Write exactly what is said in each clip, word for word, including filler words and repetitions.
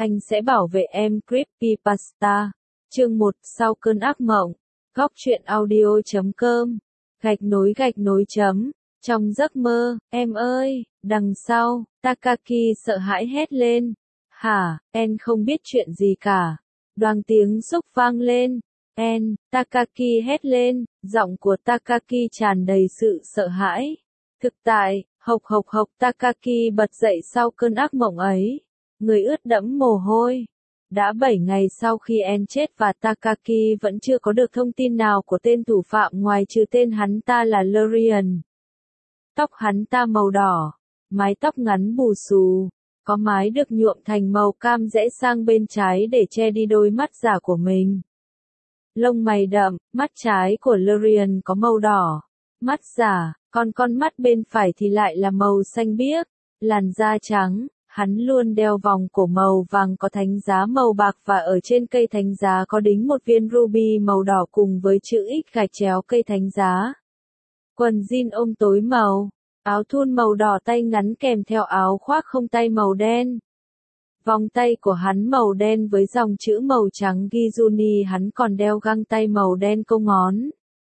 Anh sẽ bảo vệ em. Creepypasta. Chương một. Sau cơn ác mộng. Góc truyện audio chấm com. Gạch nối gạch nối chấm. Trong giấc mơ, em ơi, đằng sau, Takaki sợ hãi hét lên. Hả, En không biết chuyện gì cả. Đoàng tiếng xúc vang lên. En, Takaki hét lên, giọng của Takaki tràn đầy sự sợ hãi. Thực tại, hộc hộc hộc Takaki bật dậy sau cơn ác mộng ấy. Người ướt đẫm mồ hôi. Đã bảy ngày sau khi En chết và Takaki vẫn chưa có được thông tin nào của tên thủ phạm ngoài trừ tên hắn ta là Lurian. Tóc hắn ta màu đỏ, mái tóc ngắn bù xù, có mái được nhuộm thành màu cam rẽ sang bên trái để che đi đôi mắt giả của mình. Lông mày đậm, mắt trái của Lurian có màu đỏ, mắt giả, còn con mắt bên phải thì lại là màu xanh biếc, làn da trắng. Hắn luôn đeo vòng cổ màu vàng có thánh giá màu bạc và ở trên cây thánh giá có đính một viên ruby màu đỏ cùng với chữ X gạch chéo cây thánh giá. Quần jean ôm tối màu, áo thun màu đỏ tay ngắn kèm theo áo khoác không tay màu đen. Vòng tay của hắn màu đen với dòng chữ màu trắng ghi Juni, hắn còn đeo găng tay màu đen câu ngón.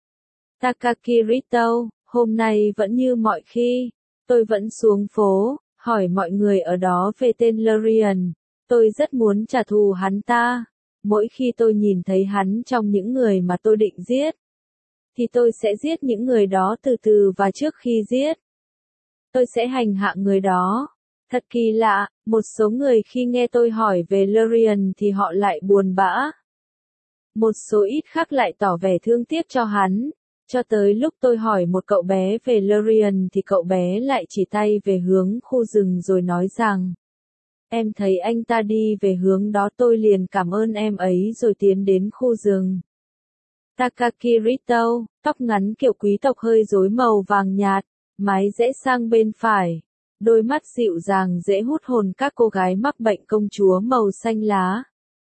Takaki Rito, hôm nay vẫn như mọi khi, tôi vẫn xuống phố. Hỏi mọi người ở đó về tên Lurian, tôi rất muốn trả thù hắn ta. Mỗi khi tôi nhìn thấy hắn trong những người mà tôi định giết, thì tôi sẽ giết những người đó từ từ và trước khi giết. Tôi sẽ hành hạ người đó. Thật kỳ lạ, một số người khi nghe tôi hỏi về Lurian thì họ lại buồn bã. Một số ít khác lại tỏ vẻ thương tiếc cho hắn. Cho tới lúc tôi hỏi một cậu bé về Lurian thì cậu bé lại chỉ tay về hướng khu rừng rồi nói rằng, em thấy anh ta đi về hướng đó, tôi liền cảm ơn em ấy rồi tiến đến khu rừng. Takaki Rito, tóc ngắn kiểu quý tộc hơi rối màu vàng nhạt, mái rẽ sang bên phải, đôi mắt dịu dàng dễ hút hồn các cô gái mắc bệnh công chúa màu xanh lá.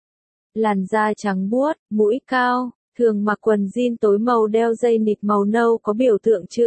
Làn da trắng buốt, mũi cao. Thường mặc quần jean tối màu đeo dây nịt màu nâu có biểu tượng chữ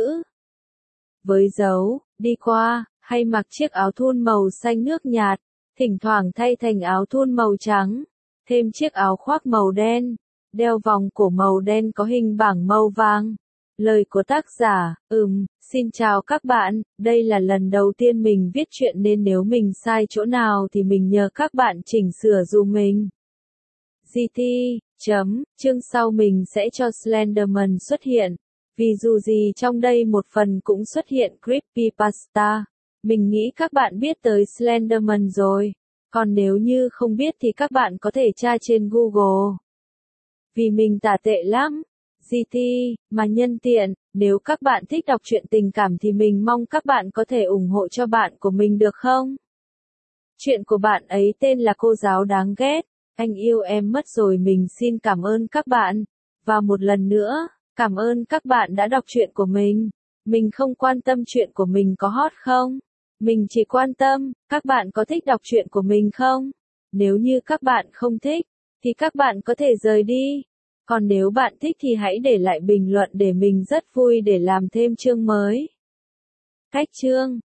với dấu, đi qua, hay mặc chiếc áo thun màu xanh nước nhạt, thỉnh thoảng thay thành áo thun màu trắng, thêm chiếc áo khoác màu đen, đeo vòng cổ màu đen có hình bảng màu vàng. Lời của tác giả, ừm, xin chào các bạn, đây là lần đầu tiên mình viết chuyện nên nếu mình sai chỗ nào thì mình nhờ các bạn chỉnh sửa dùm mình. giê tê, chấm, chương sau mình sẽ cho Slenderman xuất hiện, vì dù gì trong đây một phần cũng xuất hiện Creepypasta. Mình nghĩ các bạn biết tới Slenderman rồi, còn nếu như không biết thì các bạn có thể tra trên Google. Vì mình tả tệ lắm, giê tê, mà nhân tiện, nếu các bạn thích đọc truyện tình cảm thì mình mong các bạn có thể ủng hộ cho bạn của mình được không? Chuyện của bạn ấy tên là Cô giáo đáng ghét. Anh yêu em mất rồi. Mình xin cảm ơn các bạn. Và một lần nữa, cảm ơn các bạn đã đọc truyện của mình. Mình không quan tâm chuyện của mình có hot không. Mình chỉ quan tâm, các bạn có thích đọc truyện của mình không? Nếu như các bạn không thích, thì các bạn có thể rời đi. Còn nếu bạn thích thì hãy để lại bình luận để mình rất vui để làm thêm chương mới. Cách chương.